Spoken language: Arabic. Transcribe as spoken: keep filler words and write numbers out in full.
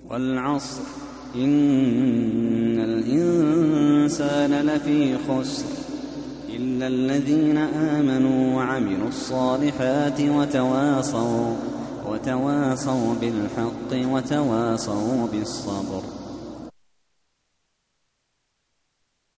والعصر إن الإنسان لفي خسر إلا الذين آمنوا وعملوا الصالحات وتواصوا وتواصوا بالحق وتواصوا بالصبر.